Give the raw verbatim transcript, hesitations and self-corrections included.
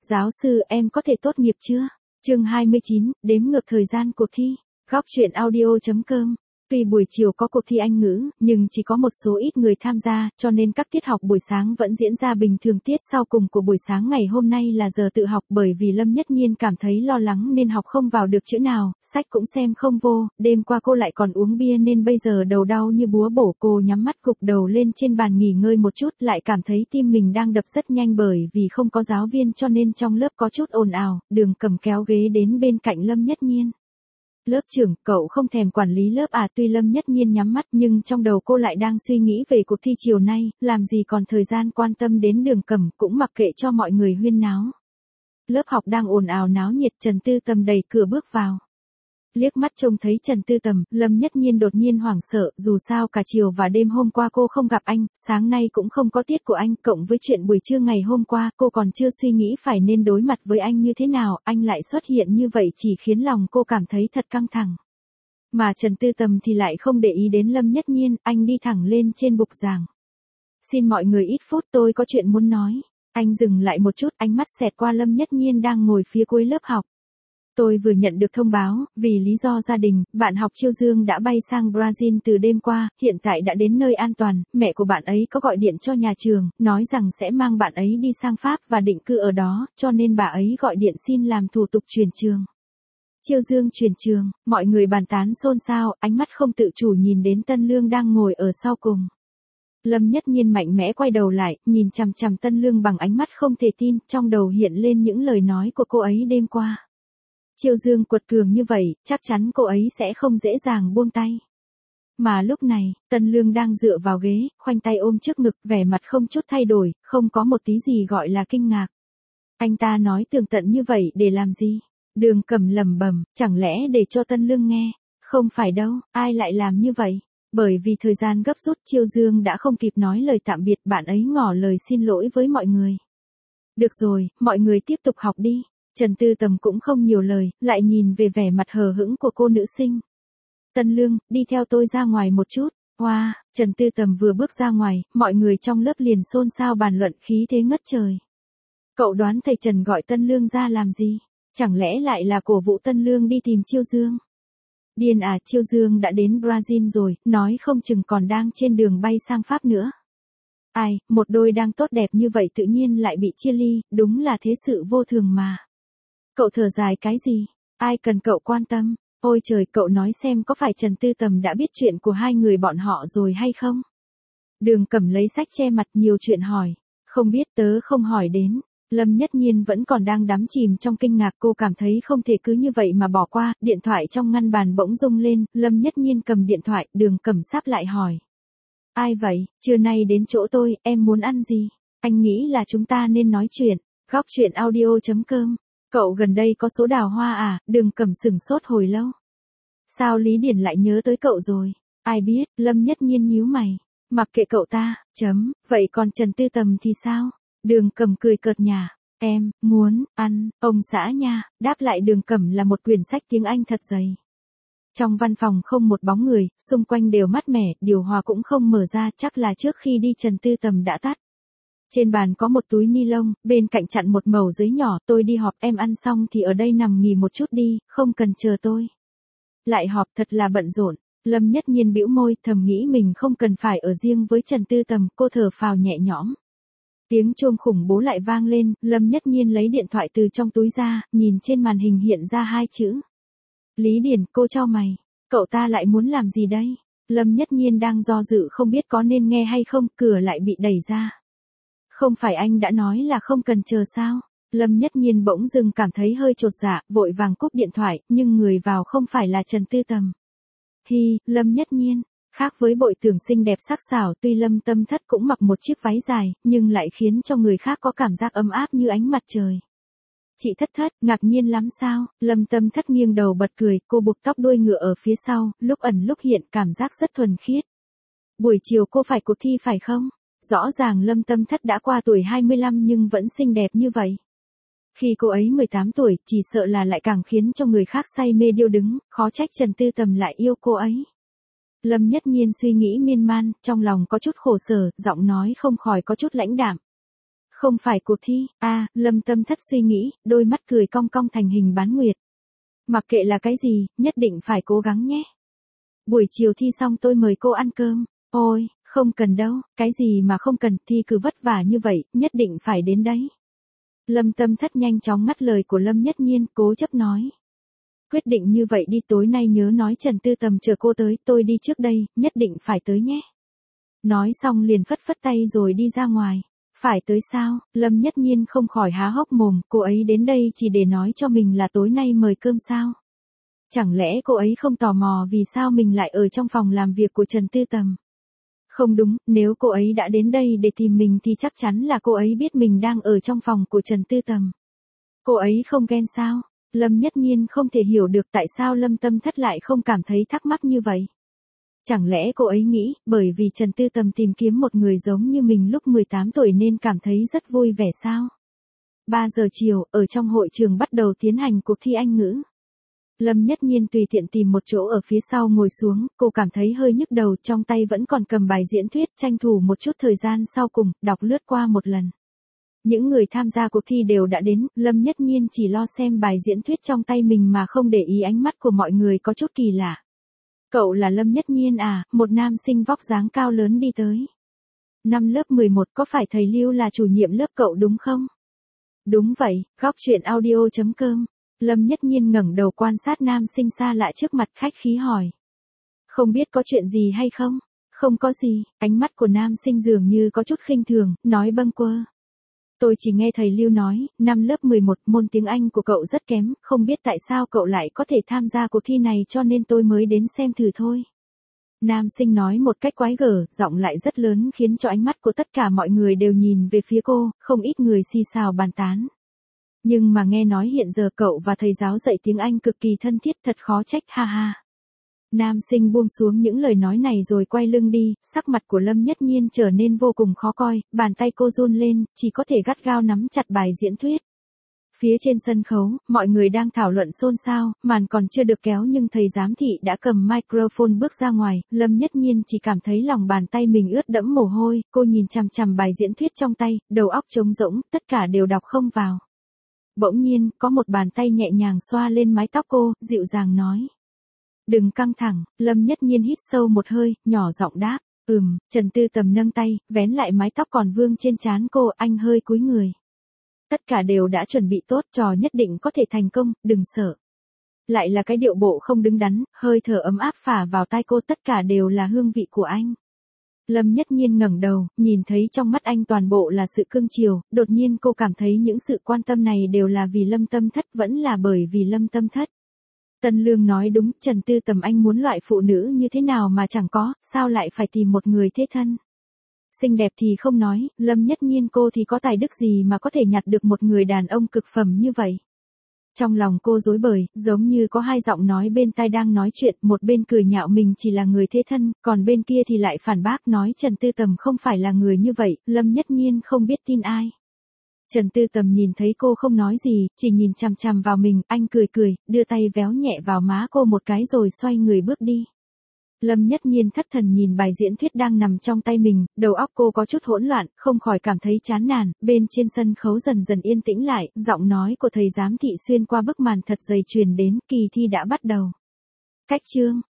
Giáo sư, em có thể tốt nghiệp chưa? Chương hai mươi chín, đếm ngược thời gian cuộc thi. Góc truyện audio chấm com. Tuy buổi chiều có cuộc thi Anh ngữ, nhưng chỉ có một số ít người tham gia, cho nên các tiết học buổi sáng vẫn diễn ra bình thường. Tiết sau cùng của buổi sáng ngày hôm nay là giờ tự học, bởi vì Lâm Nhất Nhiên cảm thấy lo lắng nên học không vào được chữ nào, sách cũng xem không vô, đêm qua cô lại còn uống bia nên bây giờ đầu đau như búa bổ. Cô nhắm mắt gục đầu lên trên bàn nghỉ ngơi một chút, lại cảm thấy tim mình đang đập rất nhanh bởi vì không có giáo viên cho nên trong lớp có chút ồn ào. Đường Cầm kéo ghế đến bên cạnh Lâm Nhất Nhiên. Lớp trưởng, cậu không thèm quản lý lớp à? Tuy Lâm Nhất Nhiên nhắm mắt nhưng trong đầu cô lại đang suy nghĩ về cuộc thi chiều nay, làm gì còn thời gian quan tâm đến Đường Cầm, cũng mặc kệ cho mọi người huyên náo. Lớp học đang ồn ào náo nhiệt, Trần Tư Tầm đẩy cửa bước vào. Liếc mắt trông thấy Trần Tư Tầm, Lâm Nhất Nhiên đột nhiên hoảng sợ, dù sao cả chiều và đêm hôm qua cô không gặp anh, sáng nay cũng không có tiết của anh, cộng với chuyện buổi trưa ngày hôm qua, cô còn chưa suy nghĩ phải nên đối mặt với anh như thế nào, anh lại xuất hiện như vậy chỉ khiến lòng cô cảm thấy thật căng thẳng. Mà Trần Tư Tầm thì lại không để ý đến Lâm Nhất Nhiên, anh đi thẳng lên trên bục giảng. Xin mọi người ít phút, tôi có chuyện muốn nói. Anh dừng lại một chút, ánh mắt xẹt qua Lâm Nhất Nhiên đang ngồi phía cuối lớp học. Tôi vừa nhận được thông báo, vì lý do gia đình, bạn học Chiêu Dương đã bay sang Brazil từ đêm qua, hiện tại đã đến nơi an toàn, mẹ của bạn ấy có gọi điện cho nhà trường, nói rằng sẽ mang bạn ấy đi sang Pháp và định cư ở đó, cho nên bà ấy gọi điện xin làm thủ tục chuyển trường. Chiêu Dương chuyển trường, mọi người bàn tán xôn xao, ánh mắt không tự chủ nhìn đến Tân Lương đang ngồi ở sau cùng. Lâm Nhất Nhiên mạnh mẽ quay đầu lại, nhìn chằm chằm Tân Lương bằng ánh mắt không thể tin, trong đầu hiện lên những lời nói của cô ấy đêm qua. Chiêu Dương quật cường như vậy, chắc chắn cô ấy sẽ không dễ dàng buông tay. Mà lúc này, Tân Lương đang dựa vào ghế, khoanh tay ôm trước ngực, vẻ mặt không chút thay đổi, không có một tí gì gọi là kinh ngạc. Anh ta nói tường tận như vậy để làm gì? Đường Cầm lẩm bẩm, chẳng lẽ để cho Tân Lương nghe? Không phải đâu, ai lại làm như vậy? Bởi vì thời gian gấp rút, Chiêu Dương đã không kịp nói lời tạm biệt, bạn ấy ngỏ lời xin lỗi với mọi người. Được rồi, mọi người tiếp tục học đi. Trần Tư Tầm cũng không nhiều lời, lại nhìn về vẻ mặt hờ hững của cô nữ sinh. Tân Lương, đi theo tôi ra ngoài một chút. Wow, Trần Tư Tầm vừa bước ra ngoài, mọi người trong lớp liền xôn xao bàn luận khí thế ngất trời. Cậu đoán thầy Trần gọi Tân Lương ra làm gì? Chẳng lẽ lại là cổ vũ Tân Lương đi tìm Chiêu Dương? Điên à, Chiêu Dương đã đến Brazil rồi, nói không chừng còn đang trên đường bay sang Pháp nữa. Ai, một đôi đang tốt đẹp như vậy tự nhiên lại bị chia ly, đúng là thế sự vô thường mà. Cậu thở dài cái gì? Ai cần cậu quan tâm? Ôi trời, cậu nói xem có phải Trần Tư Tầm đã biết chuyện của hai người bọn họ rồi hay không? Đường Cầm lấy sách che mặt, nhiều chuyện hỏi. Không biết, tớ không hỏi đến. Lâm Nhất Nhiên vẫn còn đang đắm chìm trong kinh ngạc, cô cảm thấy không thể cứ như vậy mà bỏ qua, điện thoại trong ngăn bàn bỗng rung lên, Lâm Nhất Nhiên cầm điện thoại, Đường Cầm sắp lại hỏi. Ai vậy, trưa nay đến chỗ tôi, em muốn ăn gì? Anh nghĩ là chúng ta nên nói chuyện. Góc truyện audio chấm com. Cậu gần đây có số đào hoa à? Đường Cầm sửng sốt hồi lâu. Sao Lý Điển lại nhớ tới cậu rồi? Ai biết, Lâm Nhất Nhiên nhíu mày. Mặc kệ cậu ta, chấm, vậy còn Trần Tư Tầm thì sao? Đường Cầm cười cợt nhả. Em, muốn, ăn, ông xã nha, đáp lại Đường Cầm là một quyển sách tiếng Anh thật dày. Trong văn phòng không một bóng người, xung quanh đều mát mẻ, điều hòa cũng không mở ra, chắc là trước khi đi Trần Tư Tầm đã tắt. Trên bàn có một túi ni lông, bên cạnh chặn một mẩu giấy nhỏ, tôi đi họp, em ăn xong thì ở đây nằm nghỉ một chút đi, không cần chờ tôi. Lại họp, thật là bận rộn. Lâm Nhất Nhiên bĩu môi, thầm nghĩ mình không cần phải ở riêng với Trần Tư Tầm, cô thở phào nhẹ nhõm. Tiếng chuông khủng bố lại vang lên, Lâm Nhất Nhiên lấy điện thoại từ trong túi ra, nhìn trên màn hình hiện ra hai chữ. Lý Điển, cô chau mày. Cậu ta lại muốn làm gì đây? Lâm Nhất Nhiên đang do dự không biết có nên nghe hay không, cửa lại bị đẩy ra. Không phải anh đã nói là không cần chờ sao? Lâm Nhất Nhiên bỗng dưng cảm thấy hơi chột dạ, vội vàng cúp điện thoại, nhưng người vào không phải là Trần Tư Tầm. Hi, Lâm Nhất Nhiên, khác với bội tưởng xinh đẹp sắc sảo, tuy Lâm Tâm Thất cũng mặc một chiếc váy dài, nhưng lại khiến cho người khác có cảm giác ấm áp như ánh mặt trời. Chị Thất Thất, ngạc nhiên lắm sao? Lâm Tâm Thất nghiêng đầu bật cười, cô buộc tóc đuôi ngựa ở phía sau, lúc ẩn lúc hiện, cảm giác rất thuần khiết. Buổi chiều cô phải cuộc thi phải không? Rõ ràng Lâm Tâm Thất đã qua tuổi hai mươi lăm nhưng vẫn xinh đẹp như vậy. Khi cô ấy mười tám tuổi, chỉ sợ là lại càng khiến cho người khác say mê điêu đứng, khó trách Trần Tư Tầm lại yêu cô ấy. Lâm Nhất Nhiên suy nghĩ miên man, trong lòng có chút khổ sở, giọng nói không khỏi có chút lãnh đạm. Không phải cuộc thi, à, Lâm Tâm Thất suy nghĩ, đôi mắt cười cong cong thành hình bán nguyệt. Mặc kệ là cái gì, nhất định phải cố gắng nhé. Buổi chiều thi xong tôi mời cô ăn cơm. Ôi, không cần đâu, cái gì mà không cần, thi cứ vất vả như vậy, nhất định phải đến đấy. Lâm Tâm Thất nhanh chóng ngắt lời của Lâm Nhất Nhiên, cố chấp nói. Quyết định như vậy đi, tối nay nhớ nói Trần Tư Tầm chờ cô tới, tôi đi trước đây, nhất định phải tới nhé. Nói xong liền phất phất tay rồi đi ra ngoài. Phải tới sao? Lâm Nhất Nhiên không khỏi há hốc mồm, cô ấy đến đây chỉ để nói cho mình là tối nay mời cơm sao? Chẳng lẽ cô ấy không tò mò vì sao mình lại ở trong phòng làm việc của Trần Tư Tầm? Không đúng, nếu cô ấy đã đến đây để tìm mình thì chắc chắn là cô ấy biết mình đang ở trong phòng của Trần Tư Tầm. Cô ấy không ghen sao? Lâm Nhất Nhiên không thể hiểu được tại sao Lâm Tâm Thất lại không cảm thấy thắc mắc như vậy. Chẳng lẽ cô ấy nghĩ, bởi vì Trần Tư Tầm tìm kiếm một người giống như mình lúc mười tám tuổi nên cảm thấy rất vui vẻ sao? ba giờ chiều, ở trong hội trường bắt đầu tiến hành cuộc thi Anh ngữ. Lâm Nhất Nhiên tùy tiện tìm một chỗ ở phía sau ngồi xuống, cô cảm thấy hơi nhức đầu, trong tay vẫn còn cầm bài diễn thuyết, tranh thủ một chút thời gian sau cùng, đọc lướt qua một lần. Những người tham gia cuộc thi đều đã đến, Lâm Nhất Nhiên chỉ lo xem bài diễn thuyết trong tay mình mà không để ý ánh mắt của mọi người có chút kỳ lạ. Cậu là Lâm Nhất Nhiên à? Một nam sinh vóc dáng cao lớn đi tới. Năm lớp mười một, có phải thầy Lưu là chủ nhiệm lớp cậu đúng không? Đúng vậy, góc truyện audio chấm com. Lâm Nhất Nhiên ngẩng đầu quan sát nam sinh xa lạ trước mặt, khách khí hỏi. Không biết có chuyện gì hay không? Không có gì, ánh mắt của nam sinh dường như có chút khinh thường, nói bâng quơ. Tôi chỉ nghe thầy Lưu nói, năm lớp mười một môn tiếng Anh của cậu rất kém, không biết tại sao cậu lại có thể tham gia cuộc thi này cho nên tôi mới đến xem thử thôi. Nam sinh nói một cách quái gở, giọng lại rất lớn khiến cho ánh mắt của tất cả mọi người đều nhìn về phía cô, không ít người xì xào bàn tán. Nhưng mà nghe nói hiện giờ cậu và thầy giáo dạy tiếng Anh cực kỳ thân thiết, thật khó trách, ha ha. Nam sinh buông xuống những lời nói này rồi quay lưng đi, sắc mặt của Lâm Nhất Nhiên trở nên vô cùng khó coi, bàn tay cô run lên, chỉ có thể gắt gao nắm chặt bài diễn thuyết. Phía trên sân khấu, mọi người đang thảo luận xôn xao, màn còn chưa được kéo nhưng thầy giám thị đã cầm microphone bước ra ngoài, Lâm Nhất Nhiên chỉ cảm thấy lòng bàn tay mình ướt đẫm mồ hôi, cô nhìn chằm chằm bài diễn thuyết trong tay, đầu óc trống rỗng, tất cả đều đọc không vào. Bỗng nhiên, có một bàn tay nhẹ nhàng xoa lên mái tóc cô, dịu dàng nói. Đừng căng thẳng, Lâm Nhất Nhiên hít sâu một hơi, nhỏ giọng đáp, ừm, Trần Tư Tầm nâng tay, vén lại mái tóc còn vương trên trán cô, anh hơi cúi người. Tất cả đều đã chuẩn bị tốt, trò nhất định có thể thành công, đừng sợ. Lại là cái điệu bộ không đứng đắn, hơi thở ấm áp phả vào tai cô, tất cả đều là hương vị của anh. Lâm Nhất Nhiên ngẩng đầu, nhìn thấy trong mắt anh toàn bộ là sự cưng chiều, đột nhiên cô cảm thấy những sự quan tâm này đều là vì Lâm Tâm Thất, vẫn là bởi vì Lâm Tâm Thất. Tân Lương nói đúng, Trần Tư Tầm anh muốn loại phụ nữ như thế nào mà chẳng có, sao lại phải tìm một người thế thân. Xinh đẹp thì không nói, Lâm Nhất Nhiên cô thì có tài đức gì mà có thể nhặt được một người đàn ông cực phẩm như vậy. Trong lòng cô rối bời, giống như có hai giọng nói bên tai đang nói chuyện, một bên cười nhạo mình chỉ là người thế thân, còn bên kia thì lại phản bác nói Trần Tư Tầm không phải là người như vậy, Lâm Nhất Nhiên không biết tin ai. Trần Tư Tầm nhìn thấy cô không nói gì, chỉ nhìn chằm chằm vào mình, anh cười cười, đưa tay véo nhẹ vào má cô một cái rồi xoay người bước đi. Lâm Nhất Nhiên thất thần nhìn bài diễn thuyết đang nằm trong tay mình, đầu óc cô có chút hỗn loạn, không khỏi cảm thấy chán nản, bên trên sân khấu dần dần yên tĩnh lại, giọng nói của thầy giám thị xuyên qua bức màn thật dày truyền đến, kỳ thi đã bắt đầu. Cách chương